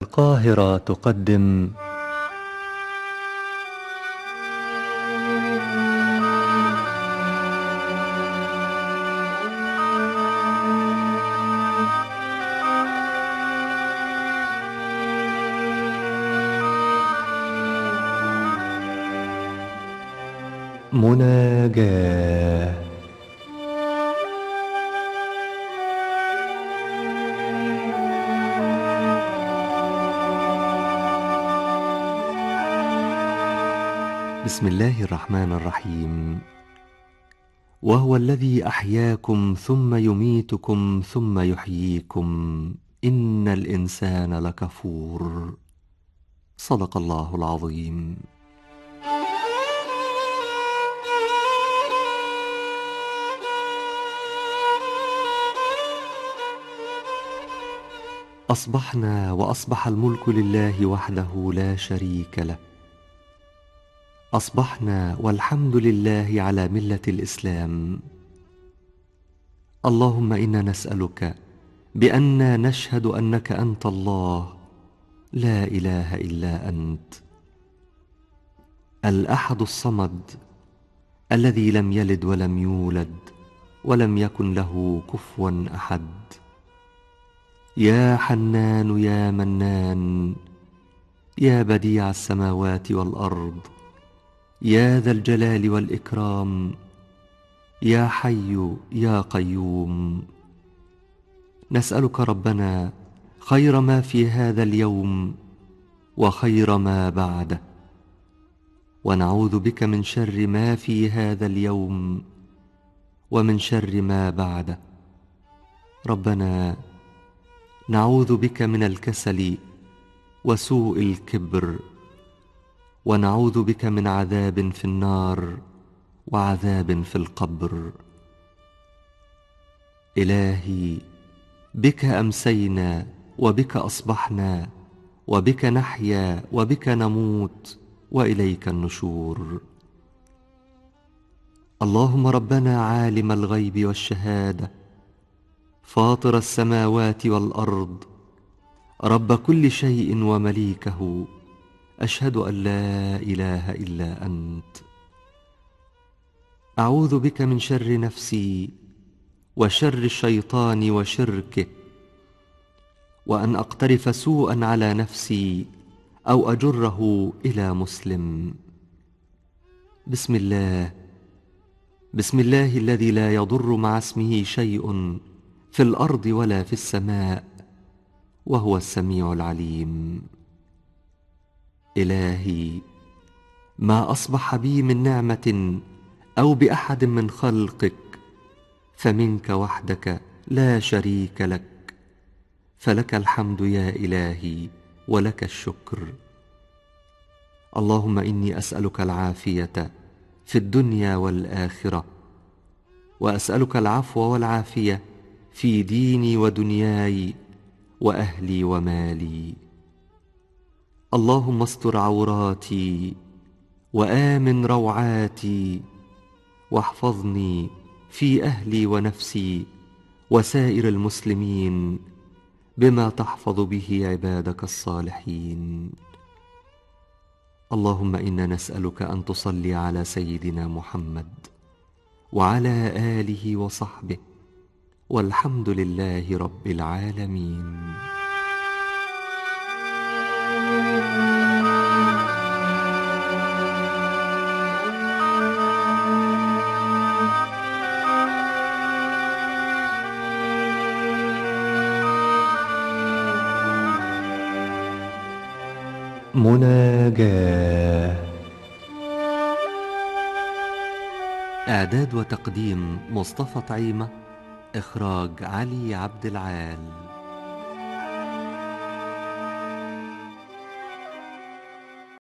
القاهرة تقدم مناجاة. بسم الله الرحمن الرحيم. وهو الذي أحياكم ثم يميتكم ثم يحييكم إن الإنسان لكفور. صدق الله العظيم. أصبحنا وأصبح الملك لله وحده لا شريك له. أصبحنا والحمد لله على ملة الإسلام. اللهم إنا نسألك بأننا نشهد أنك أنت الله لا إله إلا أنت، الأحد الصمد الذي لم يلد ولم يولد ولم يكن له كفوا أحد. يا حنان يا منان، يا بديع السماوات والأرض، يا ذا الجلال والإكرام، يا حي يا قيوم. نسألك ربنا خير ما في هذا اليوم وخير ما بعده، ونعوذ بك من شر ما في هذا اليوم ومن شر ما بعده. ربنا نعوذ بك من الكسل وسوء الكبر، ونعوذ بك من عذاب في النار وعذاب في القبر. إلهي بك أمسينا وبك أصبحنا وبك نحيا وبك نموت وإليك النشور. اللهم ربنا عالم الغيب والشهادة، فاطر السماوات والأرض، رب كل شيء ومليكه، أشهد أن لا إله إلا أنت. أعوذ بك من شر نفسي وشر الشيطان وشركه، وأن أقترف سوءا على نفسي أو أجره إلى مسلم. بسم الله الذي لا يضر مع اسمه شيء في الأرض ولا في السماء، وهو السميع العليم. إلهي ما أصبح بي من نعمة أو بأحد من خلقك فمنك وحدك لا شريك لك، فلك الحمد يا إلهي ولك الشكر. اللهم إني أسألك العافية في الدنيا والآخرة، وأسألك العفو والعافية في ديني ودنياي وأهلي ومالي. اللهم استر عوراتي وآمن روعاتي، واحفظني في أهلي ونفسي وسائر المسلمين بما تحفظ به عبادك الصالحين. اللهم إنا نسألك أن تصلي على سيدنا محمد وعلى آله وصحبه، والحمد لله رب العالمين. مناجاة. إعداد وتقديم مصطفى طعيمة، إخراج علي عبد العال.